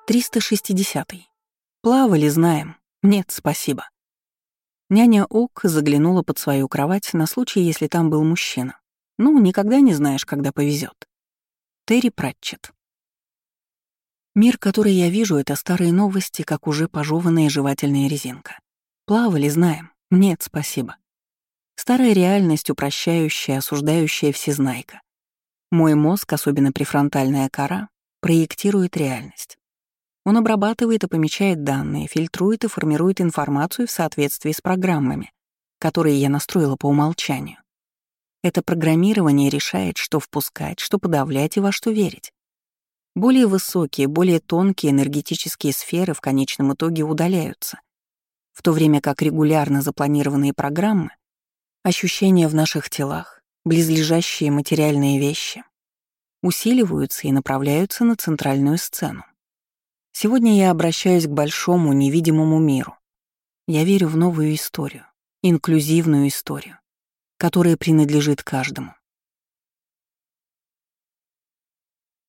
360. Плавали, знаем. Нет, спасибо. Няня Ок заглянула под свою кровать на случай, если там был мужчина. Ну, никогда не знаешь, когда повезет. Терри Пратчетт. Мир, который я вижу, — это старые новости, как уже пожеванная жевательная резинка. Плавали, знаем. Нет, спасибо. Старая реальность, упрощающая, осуждающая всезнайка. Мой мозг, особенно префронтальная кора, проектирует реальность. Он обрабатывает и помечает данные, фильтрует и формирует информацию в соответствии с программами, которые я настроила по умолчанию. Это программирование решает, что впускать, что подавлять и во что верить. Более высокие, более тонкие энергетические сферы в конечном итоге удаляются, в то время как регулярно запланированные программы, ощущения в наших телах, близлежащие материальные вещи, усиливаются и направляются на центральную сцену. Сегодня я обращаюсь к большому невидимому миру. Я верю в новую историю, инклюзивную историю, которая принадлежит каждому.